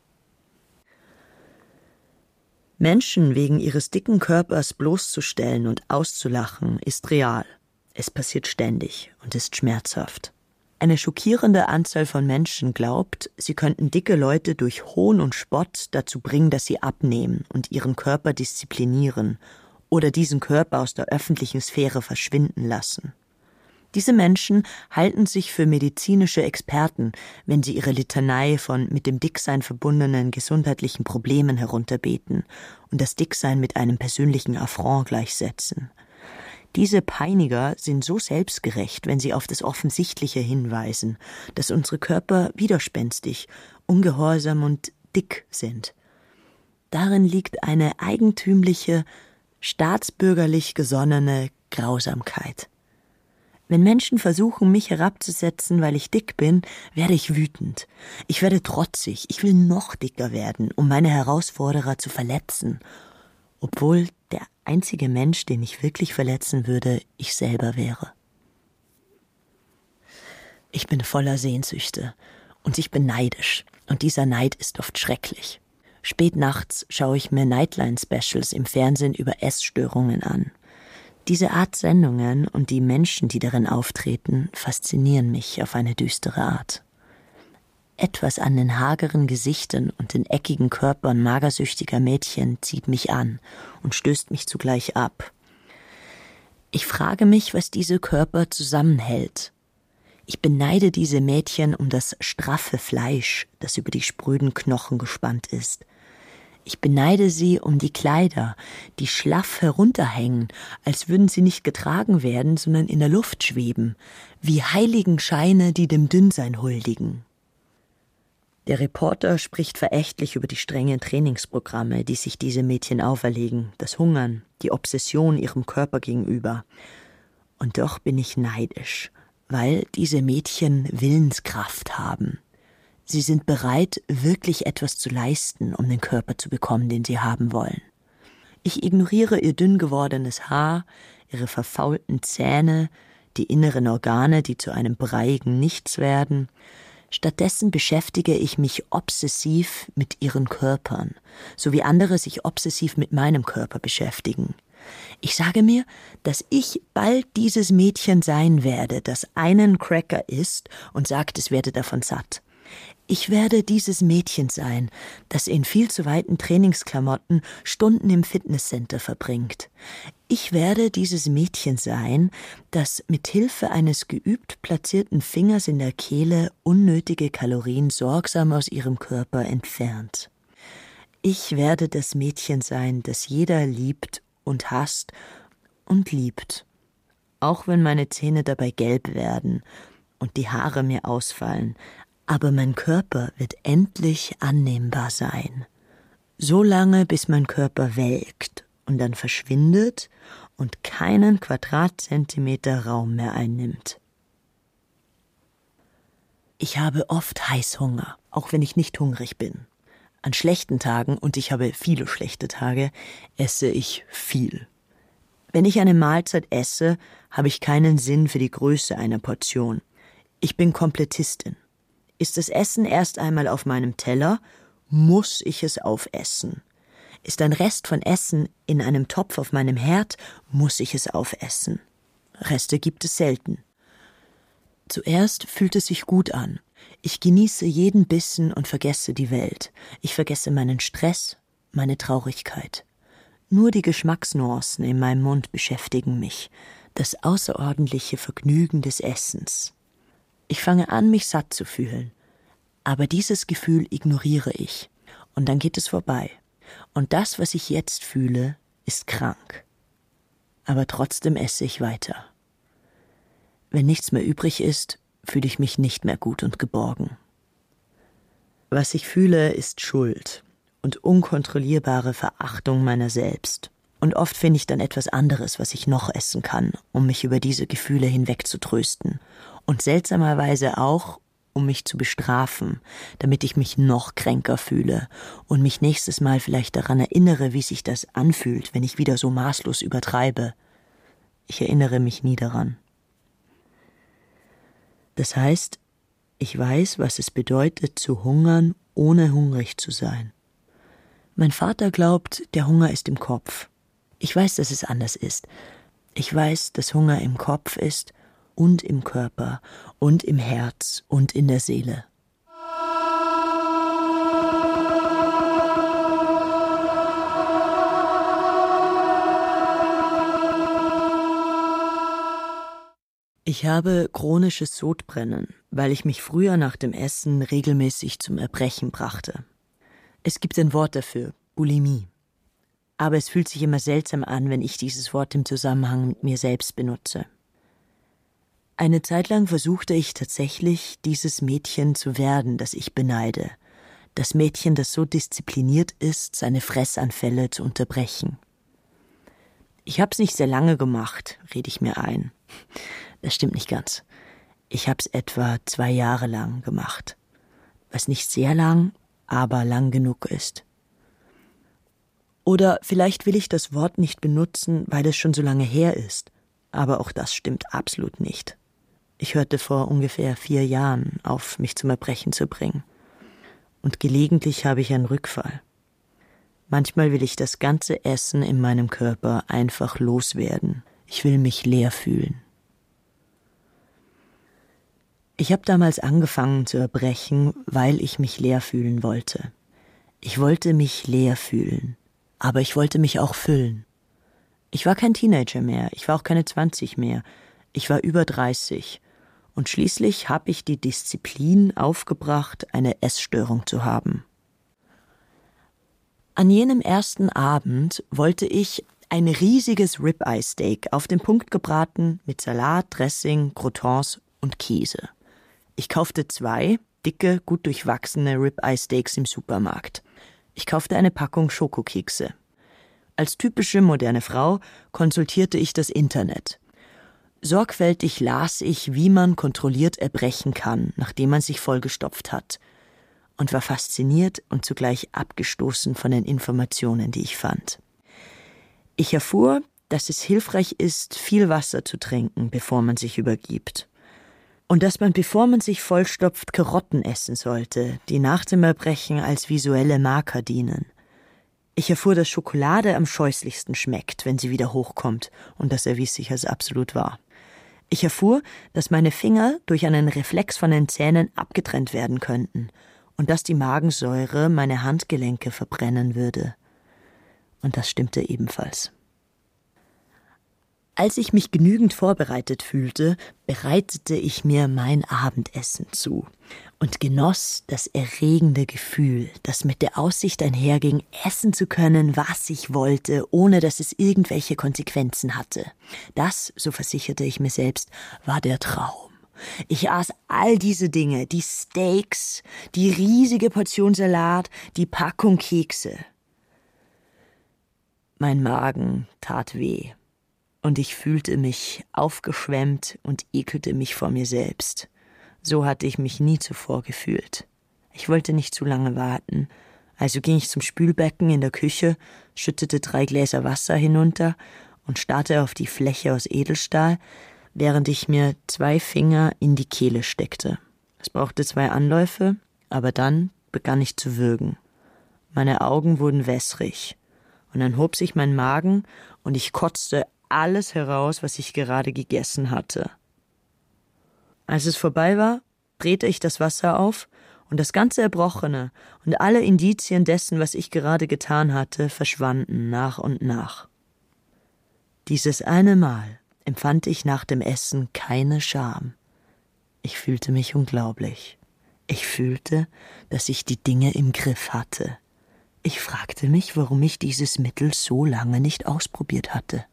Menschen wegen ihres dicken Körpers bloßzustellen und auszulachen, ist real. Es passiert ständig und ist schmerzhaft. Eine schockierende Anzahl von Menschen glaubt, sie könnten dicke Leute durch Hohn und Spott dazu bringen, dass sie abnehmen und ihren Körper disziplinieren oder diesen Körper aus der öffentlichen Sphäre verschwinden lassen. Diese Menschen halten sich für medizinische Experten, wenn sie ihre Litanei von mit dem Dicksein verbundenen gesundheitlichen Problemen herunterbeten und das Dicksein mit einem persönlichen Affront gleichsetzen. Diese Peiniger sind so selbstgerecht, wenn sie auf das Offensichtliche hinweisen, dass unsere Körper widerspenstig, ungehorsam und dick sind. Darin liegt eine eigentümliche, staatsbürgerlich gesonnene Grausamkeit. Wenn Menschen versuchen, mich herabzusetzen, weil ich dick bin, werde ich wütend. Ich werde trotzig, ich will noch dicker werden, um meine Herausforderer zu verletzen, obwohl der einzige Mensch, den ich wirklich verletzen würde, ich selber wäre. Ich bin voller Sehnsüchte und ich bin neidisch, und dieser Neid ist oft schrecklich. Spät nachts schaue ich mir Nightline-Specials im Fernsehen über Essstörungen an. Diese Art Sendungen und die Menschen, die darin auftreten, faszinieren mich auf eine düstere Art. Etwas an den hageren Gesichtern und den eckigen Körpern magersüchtiger Mädchen zieht mich an und stößt mich zugleich ab. Ich frage mich, was diese Körper zusammenhält. Ich beneide diese Mädchen um das straffe Fleisch, das über die spröden Knochen gespannt ist. Ich beneide sie um die Kleider, die schlaff herunterhängen, als würden sie nicht getragen werden, sondern in der Luft schweben, wie Heiligenscheine, die dem Dünnsein huldigen. Der Reporter spricht verächtlich über die strengen Trainingsprogramme, die sich diese Mädchen auferlegen, das Hungern, die Obsession ihrem Körper gegenüber. Und doch bin ich neidisch, weil diese Mädchen Willenskraft haben. Sie sind bereit, wirklich etwas zu leisten, um den Körper zu bekommen, den sie haben wollen. Ich ignoriere ihr dünn gewordenes Haar, ihre verfaulten Zähne, die inneren Organe, die zu einem breiigen Nichts werden. Stattdessen beschäftige ich mich obsessiv mit ihren Körpern, so wie andere sich obsessiv mit meinem Körper beschäftigen. Ich sage mir, dass ich bald dieses Mädchen sein werde, das einen Cracker isst und sagt, es werde davon satt. Ich werde dieses Mädchen sein, das in viel zu weiten Trainingsklamotten Stunden im Fitnesscenter verbringt. Ich werde dieses Mädchen sein, das mit Hilfe eines geübt platzierten Fingers in der Kehle unnötige Kalorien sorgsam aus ihrem Körper entfernt. Ich werde das Mädchen sein, das jeder liebt und hasst und liebt. Auch wenn meine Zähne dabei gelb werden und die Haare mir ausfallen, aber mein Körper wird endlich annehmbar sein. So lange, bis mein Körper welkt und dann verschwindet und keinen Quadratzentimeter Raum mehr einnimmt. Ich habe oft Heißhunger, auch wenn ich nicht hungrig bin. An schlechten Tagen, und ich habe viele schlechte Tage, esse ich viel. Wenn ich eine Mahlzeit esse, habe ich keinen Sinn für die Größe einer Portion. Ich bin Komplettistin. Ist das Essen erst einmal auf meinem Teller, muss ich es aufessen. Ist ein Rest von Essen in einem Topf auf meinem Herd, muss ich es aufessen. Reste gibt es selten. Zuerst fühlt es sich gut an. Ich genieße jeden Bissen und vergesse die Welt. Ich vergesse meinen Stress, meine Traurigkeit. Nur die Geschmacksnuancen in meinem Mund beschäftigen mich. Das außerordentliche Vergnügen des Essens. Ich fange an, mich satt zu fühlen. Aber dieses Gefühl ignoriere ich. Und dann geht es vorbei. Und das, was ich jetzt fühle, ist krank. Aber trotzdem esse ich weiter. Wenn nichts mehr übrig ist, fühle ich mich nicht mehr gut und geborgen. Was ich fühle, ist Schuld und unkontrollierbare Verachtung meiner selbst. Und oft finde ich dann etwas anderes, was ich noch essen kann, um mich über diese Gefühle hinwegzutrösten. Und seltsamerweise auch, um mich zu bestrafen, damit ich mich noch kränker fühle und mich nächstes Mal vielleicht daran erinnere, wie sich das anfühlt, wenn ich wieder so maßlos übertreibe. Ich erinnere mich nie daran. Das heißt, ich weiß, was es bedeutet, zu hungern, ohne hungrig zu sein. Mein Vater glaubt, der Hunger ist im Kopf. Ich weiß, dass es anders ist. Ich weiß, dass Hunger im Kopf ist und im Körper und im Herz und in der Seele. Ich habe chronisches Sodbrennen, weil ich mich früher nach dem Essen regelmäßig zum Erbrechen brachte. Es gibt ein Wort dafür, Bulimie. Aber es fühlt sich immer seltsam an, wenn ich dieses Wort im Zusammenhang mit mir selbst benutze. Eine Zeit lang versuchte ich tatsächlich, dieses Mädchen zu werden, das ich beneide. Das Mädchen, das so diszipliniert ist, seine Fressanfälle zu unterbrechen. Ich habe es nicht sehr lange gemacht, rede ich mir ein. Das stimmt nicht ganz. Ich habe es etwa 2 Jahre lang gemacht. Was nicht sehr lang, aber lang genug ist. Oder vielleicht will ich das Wort nicht benutzen, weil es schon so lange her ist. Aber auch das stimmt absolut nicht. Ich hörte vor ungefähr 4 Jahren auf, mich zum Erbrechen zu bringen. Und gelegentlich habe ich einen Rückfall. Manchmal will ich das ganze Essen in meinem Körper einfach loswerden. Ich will mich leer fühlen. Ich habe damals angefangen zu erbrechen, weil ich mich leer fühlen wollte. Ich wollte mich leer fühlen, aber ich wollte mich auch füllen. Ich war kein Teenager mehr, ich war auch keine 20 mehr, ich war über 30 und schließlich habe ich die Disziplin aufgebracht, eine Essstörung zu haben. An jenem ersten Abend wollte ich ein riesiges Ribeye-Steak auf den Punkt gebraten mit Salat, Dressing, Croutons und Käse. Ich kaufte 2 dicke, gut durchwachsene Ribeye-Steaks im Supermarkt. Ich kaufte eine Packung Schokokekse. Als typische moderne Frau konsultierte ich das Internet. Sorgfältig las ich, wie man kontrolliert erbrechen kann, nachdem man sich vollgestopft hat, und war fasziniert und zugleich abgestoßen von den Informationen, die ich fand. Ich erfuhr, dass es hilfreich ist, viel Wasser zu trinken, bevor man sich übergibt. Und dass man, bevor man sich vollstopft, Karotten essen sollte, die nach dem Erbrechen als visuelle Marker dienen. Ich erfuhr, dass Schokolade am scheußlichsten schmeckt, wenn sie wieder hochkommt, und das erwies sich als absolut wahr. Ich erfuhr, dass meine Finger durch einen Reflex von den Zähnen abgetrennt werden könnten und dass die Magensäure meine Handgelenke verbrennen würde. Und das stimmte ebenfalls. Als ich mich genügend vorbereitet fühlte, bereitete ich mir mein Abendessen zu und genoss das erregende Gefühl, das mit der Aussicht einherging, essen zu können, was ich wollte, ohne dass es irgendwelche Konsequenzen hatte. Das, so versicherte ich mir selbst, war der Traum. Ich aß all diese Dinge, die Steaks, die riesige Portion Salat, die Packung Kekse. Mein Magen tat weh. Und ich fühlte mich aufgeschwemmt und ekelte mich vor mir selbst. So hatte ich mich nie zuvor gefühlt. Ich wollte nicht zu lange warten, also ging ich zum Spülbecken in der Küche, schüttete 3 Gläser Wasser hinunter und starrte auf die Fläche aus Edelstahl, während ich mir 2 Finger in die Kehle steckte. Es brauchte 2 Anläufe, aber dann begann ich zu würgen. Meine Augen wurden wässrig und dann hob sich mein Magen und ich kotzte alles heraus, was ich gerade gegessen hatte. Als es vorbei war, drehte ich das Wasser auf und das ganze Erbrochene und alle Indizien dessen, was ich gerade getan hatte, verschwanden nach und nach. Dieses eine Mal empfand ich nach dem Essen keine Scham. Ich fühlte mich unglaublich. Ich fühlte, dass ich die Dinge im Griff hatte. Ich fragte mich, warum ich dieses Mittel so lange nicht ausprobiert hatte.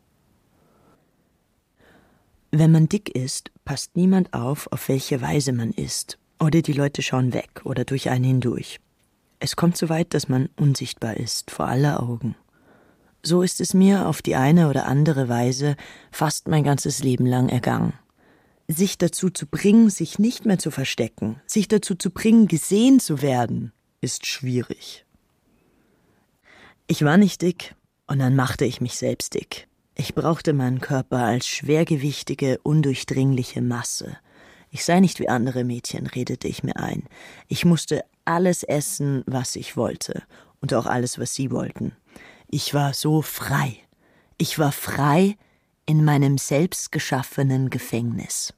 Wenn man dick ist, passt niemand auf welche Weise man isst. Oder die Leute schauen weg oder durch einen hindurch. Es kommt so weit, dass man unsichtbar ist, vor aller Augen. So ist es mir auf die eine oder andere Weise fast mein ganzes Leben lang ergangen. Sich dazu zu bringen, sich nicht mehr zu verstecken, sich dazu zu bringen, gesehen zu werden, ist schwierig. Ich war nicht dick und dann machte ich mich selbst dick. Ich brauchte meinen Körper als schwergewichtige, undurchdringliche Masse. Ich sei nicht wie andere Mädchen, redete ich mir ein. Ich musste alles essen, was ich wollte und auch alles, was sie wollten. Ich war so frei. Ich war frei in meinem selbstgeschaffenen Gefängnis.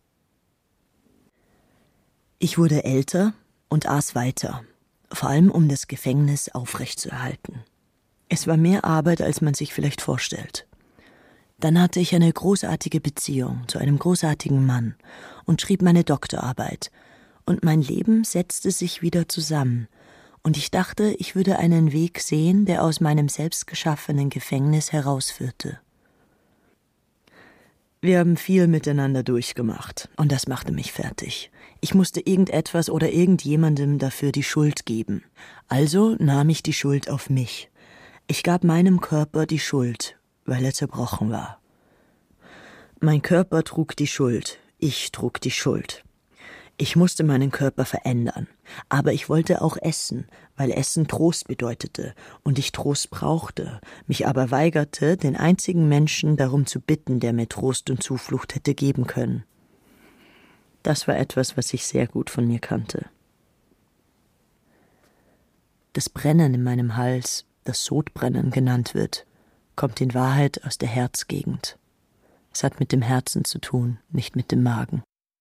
Ich wurde älter und aß weiter, vor allem um das Gefängnis aufrechtzuerhalten. Es war mehr Arbeit, als man sich vielleicht vorstellt. Dann hatte ich eine großartige Beziehung zu einem großartigen Mann und schrieb meine Doktorarbeit. Und mein Leben setzte sich wieder zusammen. Und ich dachte, ich würde einen Weg sehen, der aus meinem selbstgeschaffenen Gefängnis herausführte. Wir haben viel miteinander durchgemacht und das machte mich fertig. Ich musste irgendetwas oder irgendjemandem dafür die Schuld geben. Also nahm ich die Schuld auf mich. Ich gab meinem Körper die Schuld, weil er zerbrochen war. Mein Körper trug die Schuld, ich trug die Schuld. Ich musste meinen Körper verändern, aber ich wollte auch essen, weil Essen Trost bedeutete und ich Trost brauchte, mich aber weigerte, den einzigen Menschen darum zu bitten, der mir Trost und Zuflucht hätte geben können. Das war etwas, was ich sehr gut von mir kannte. Das Brennen in meinem Hals, das Sodbrennen genannt wird, kommt in Wahrheit aus der Herzgegend. Es hat mit dem Herzen zu tun, nicht mit dem Magen.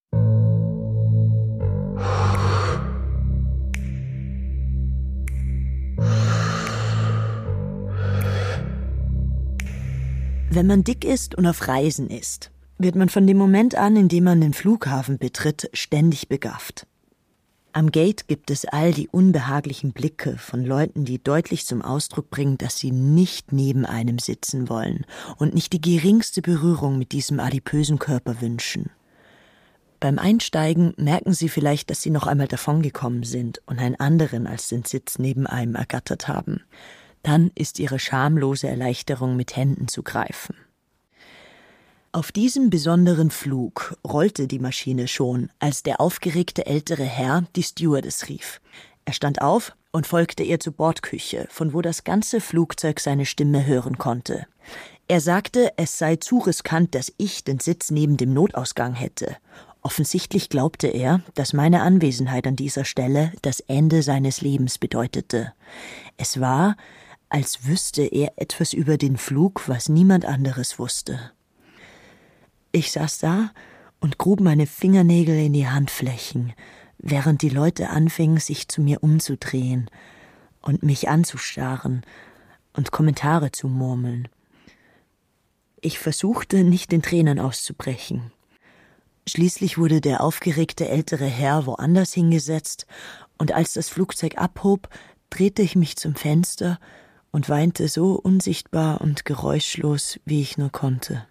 Wenn man dick ist und auf Reisen ist, wird man von dem Moment an, in dem man den Flughafen betritt, ständig begafft. Am Gate gibt es all die unbehaglichen Blicke von Leuten, die deutlich zum Ausdruck bringen, dass sie nicht neben einem sitzen wollen und nicht die geringste Berührung mit diesem adipösen Körper wünschen. Beim Einsteigen merken sie vielleicht, dass sie noch einmal davongekommen sind und einen anderen als den Sitz neben einem ergattert haben. Dann ist ihre schamlose Erleichterung mit Händen zu greifen. Auf diesem besonderen Flug rollte die Maschine schon, als der aufgeregte ältere Herr die Stewardess rief. Er stand auf und folgte ihr zur Bordküche, von wo das ganze Flugzeug seine Stimme hören konnte. Er sagte, es sei zu riskant, dass ich den Sitz neben dem Notausgang hätte. Offensichtlich glaubte er, dass meine Anwesenheit an dieser Stelle das Ende seines Lebens bedeutete. Es war, als wüsste er etwas über den Flug, was niemand anderes wusste. Ich saß da und grub meine Fingernägel in die Handflächen, während die Leute anfingen, sich zu mir umzudrehen und mich anzustarren und Kommentare zu murmeln. Ich versuchte, nicht in Tränen auszubrechen. Schließlich wurde der aufgeregte ältere Herr woanders hingesetzt, und als das Flugzeug abhob, drehte ich mich zum Fenster und weinte so unsichtbar und geräuschlos, wie ich nur konnte.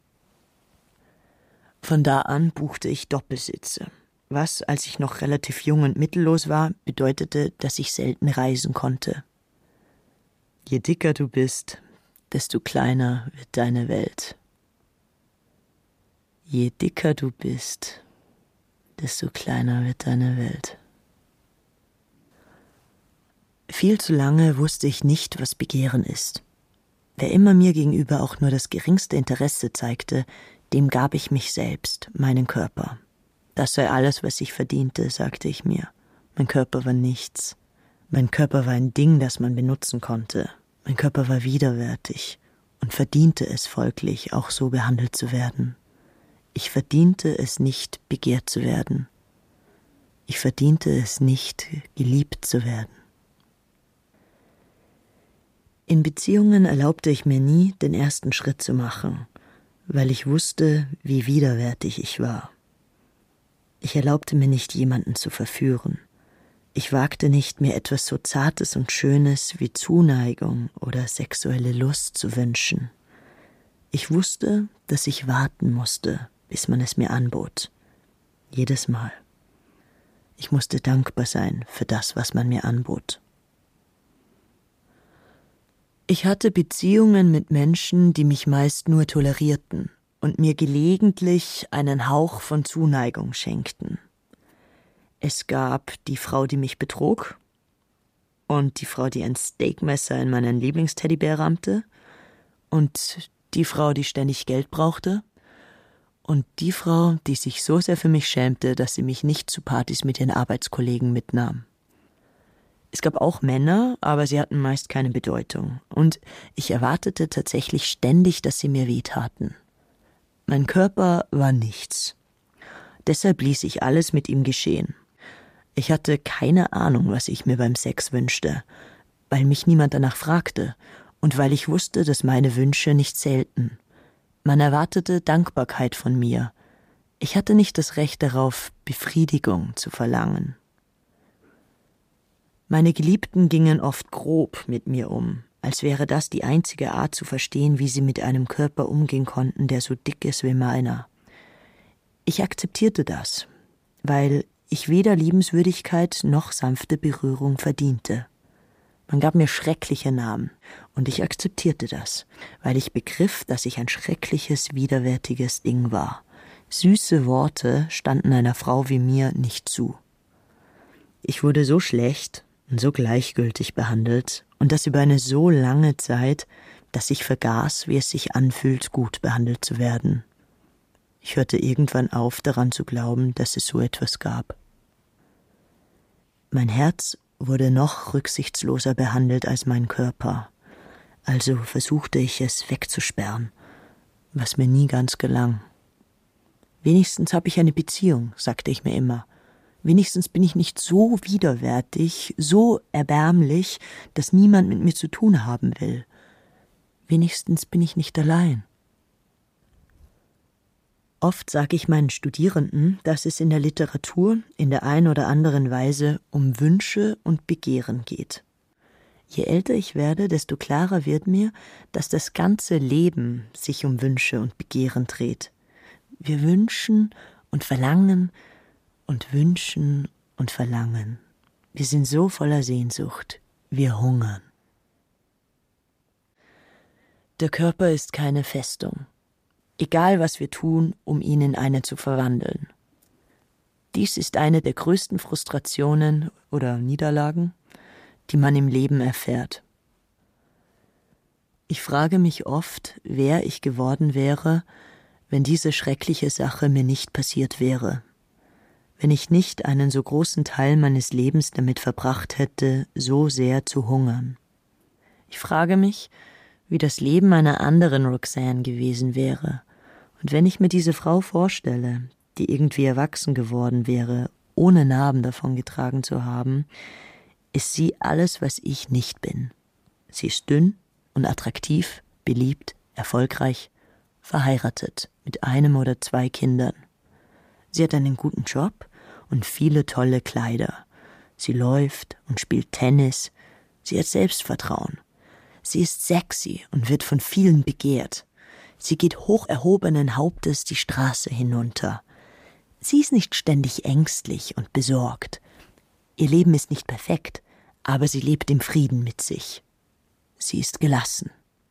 Von da an buchte ich Doppelsitze, was, als ich noch relativ jung und mittellos war, bedeutete, dass ich selten reisen konnte. Je dicker du bist, desto kleiner wird deine Welt. Je dicker du bist, desto kleiner wird deine Welt. Viel zu lange wusste ich nicht, was Begehren ist. Wer immer mir gegenüber auch nur das geringste Interesse zeigte, dem gab ich mich selbst, meinen Körper. Das sei alles, was ich verdiente, sagte ich mir. Mein Körper war nichts. Mein Körper war ein Ding, das man benutzen konnte. Mein Körper war widerwärtig und verdiente es folglich, auch so behandelt zu werden. Ich verdiente es nicht, begehrt zu werden. Ich verdiente es nicht, geliebt zu werden. In Beziehungen erlaubte ich mir nie, den ersten Schritt zu machen, weil ich wusste, wie widerwärtig ich war. Ich erlaubte mir nicht, jemanden zu verführen. Ich wagte nicht, mir etwas so Zartes und Schönes wie Zuneigung oder sexuelle Lust zu wünschen. Ich wusste, dass ich warten musste, bis man es mir anbot. Jedes Mal. Ich musste dankbar sein für das, was man mir anbot. Ich hatte Beziehungen mit Menschen, die mich meist nur tolerierten und mir gelegentlich einen Hauch von Zuneigung schenkten. Es gab die Frau, die mich betrog, und die Frau, die ein Steakmesser in meinen Lieblingsteddybär rammte, und die Frau, die ständig Geld brauchte, und die Frau, die sich so sehr für mich schämte, dass sie mich nicht zu Partys mit ihren Arbeitskollegen mitnahm. Es gab auch Männer, aber sie hatten meist keine Bedeutung, und ich erwartete tatsächlich ständig, dass sie mir wehtaten. Mein Körper war nichts. Deshalb ließ ich alles mit ihm geschehen. Ich hatte keine Ahnung, was ich mir beim Sex wünschte, weil mich niemand danach fragte und weil ich wusste, dass meine Wünsche nicht zählten. Man erwartete Dankbarkeit von mir. Ich hatte nicht das Recht darauf, Befriedigung zu verlangen. Meine Geliebten gingen oft grob mit mir um, als wäre das die einzige Art zu verstehen, wie sie mit einem Körper umgehen konnten, der so dick ist wie meiner. Ich akzeptierte das, weil ich weder Liebenswürdigkeit noch sanfte Berührung verdiente. Man gab mir schreckliche Namen, und ich akzeptierte das, weil ich begriff, dass ich ein schreckliches, widerwärtiges Ding war. Süße Worte standen einer Frau wie mir nicht zu. Ich wurde so schlecht und so gleichgültig behandelt, und das über eine so lange Zeit, dass ich vergaß, wie es sich anfühlt, gut behandelt zu werden. Ich hörte irgendwann auf, daran zu glauben, dass es so etwas gab. Mein Herz wurde noch rücksichtsloser behandelt als mein Körper, also versuchte ich es wegzusperren, was mir nie ganz gelang. Wenigstens habe ich eine Beziehung, sagte ich mir immer. Wenigstens bin ich nicht so widerwärtig, so erbärmlich, dass niemand mit mir zu tun haben will. Wenigstens bin ich nicht allein. Oft sage ich meinen Studierenden, dass es in der Literatur in der einen oder anderen Weise um Wünsche und Begehren geht. Je älter ich werde, desto klarer wird mir, dass das ganze Leben sich um Wünsche und Begehren dreht. Wir wünschen und verlangen und wünschen und verlangen. Wir sind so voller Sehnsucht. Wir hungern. Der Körper ist keine Festung. Egal, was wir tun, um ihn in eine zu verwandeln. Dies ist eine der größten Frustrationen oder Niederlagen, die man im Leben erfährt. Ich frage mich oft, wer ich geworden wäre, wenn diese schreckliche Sache mir nicht passiert wäre, wenn ich nicht einen so großen Teil meines Lebens damit verbracht hätte, so sehr zu hungern. Ich frage mich, wie das Leben einer anderen Roxanne gewesen wäre, und wenn ich mir diese Frau vorstelle, die irgendwie erwachsen geworden wäre, ohne Narben davongetragen zu haben, ist sie alles, was ich nicht bin. Sie ist dünn und attraktiv, beliebt, erfolgreich, verheiratet mit 1 oder 2 Kindern. Sie hat einen guten Job und viele tolle Kleider. Sie läuft und spielt Tennis. Sie hat Selbstvertrauen. Sie ist sexy und wird von vielen begehrt. Sie geht hoch erhobenen Hauptes die Straße hinunter. Sie ist nicht ständig ängstlich und besorgt. Ihr Leben ist nicht perfekt, aber sie lebt im Frieden mit sich. Sie ist gelassen.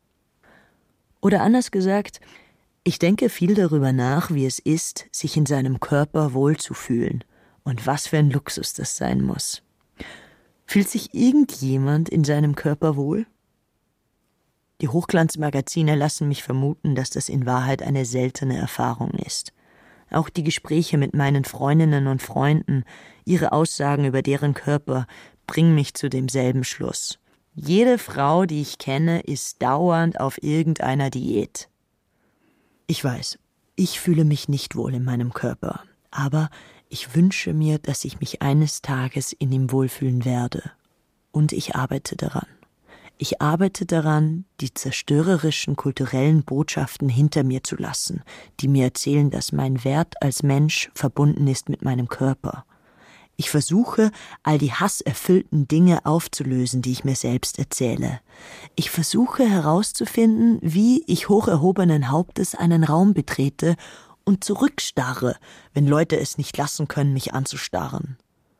Oder anders gesagt, ich denke viel darüber nach, wie es ist, sich in seinem Körper wohlzufühlen und was für ein Luxus das sein muss. Fühlt sich irgendjemand in seinem Körper wohl? Die Hochglanzmagazine lassen mich vermuten, dass das in Wahrheit eine seltene Erfahrung ist. Auch die Gespräche mit meinen Freundinnen und Freunden, ihre Aussagen über deren Körper, bringen mich zu demselben Schluss. Jede Frau, die ich kenne, ist dauernd auf irgendeiner Diät. Ich weiß, ich fühle mich nicht wohl in meinem Körper, aber ich wünsche mir, dass ich mich eines Tages in ihm wohlfühlen werde. Und ich arbeite daran. Ich arbeite daran, die zerstörerischen kulturellen Botschaften hinter mir zu lassen, die mir erzählen, dass mein Wert als Mensch verbunden ist mit meinem Körper. Ich versuche, all die hasserfüllten Dinge aufzulösen, die ich mir selbst erzähle. Ich versuche herauszufinden, wie ich hoch erhobenen Hauptes einen Raum betrete und zurückstarre, wenn Leute es nicht lassen können, mich anzustarren.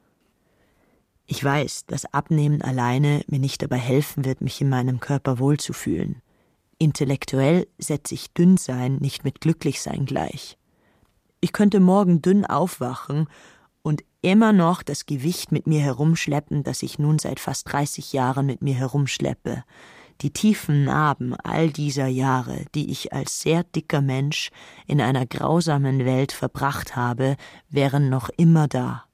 Ich weiß, dass Abnehmen alleine mir nicht dabei helfen wird, mich in meinem Körper wohlzufühlen. Intellektuell setze ich Dünnsein nicht mit Glücklichsein gleich. Ich könnte morgen dünn aufwachen und immer noch das Gewicht mit mir herumschleppen, das ich nun seit fast 30 Jahren mit mir herumschleppe. Die tiefen Narben all dieser Jahre, die ich als sehr dicker Mensch in einer grausamen Welt verbracht habe, wären noch immer da.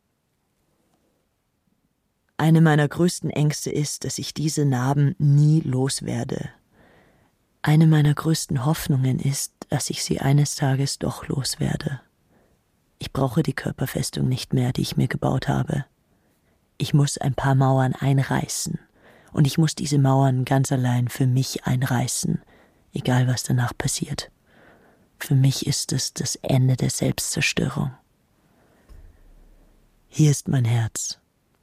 Eine meiner größten Ängste ist, dass ich diese Narben nie loswerde. Eine meiner größten Hoffnungen ist, dass ich sie eines Tages doch loswerde. Ich brauche die Körperfestung nicht mehr, die ich mir gebaut habe. Ich muss ein paar Mauern einreißen. Und ich muss diese Mauern ganz allein für mich einreißen, egal was danach passiert. Für mich ist es das Ende der Selbstzerstörung. Hier ist mein Herz.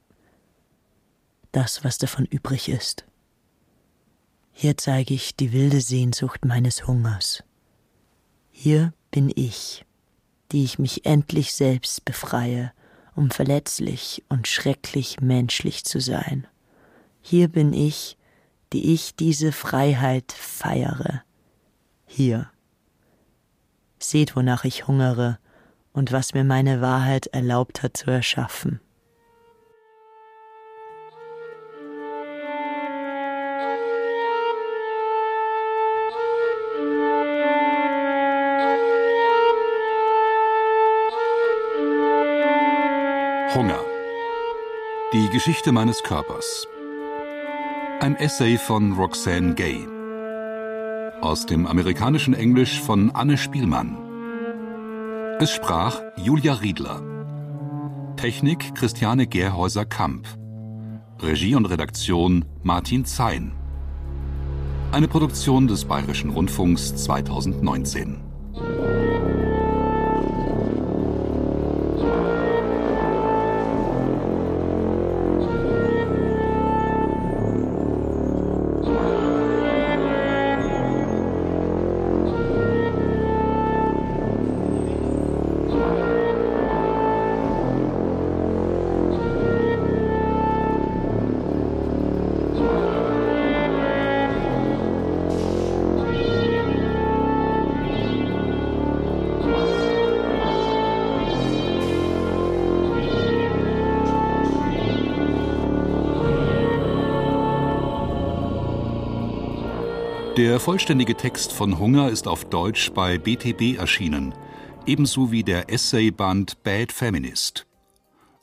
Das, was davon übrig ist. Hier zeige ich die wilde Sehnsucht meines Hungers. Hier bin ich, die ich mich endlich selbst befreie, um verletzlich und schrecklich menschlich zu sein. Hier bin ich, die ich diese Freiheit feiere. Hier. Seht, wonach ich hungere und was mir meine Wahrheit erlaubt hat zu erschaffen. Hunger. Die Geschichte meines Körpers. Ein Essay von Roxane Gay. Aus dem amerikanischen Englisch von Anne Spielmann. Es sprach Julia Riedler. Technik Christiane Gerhäuser-Kamp. Regie und Redaktion Martin Zein. Eine Produktion des Bayerischen Rundfunks 2019. Der vollständige Text von Hunger ist auf Deutsch bei BTB erschienen, ebenso wie der Essayband Bad Feminist.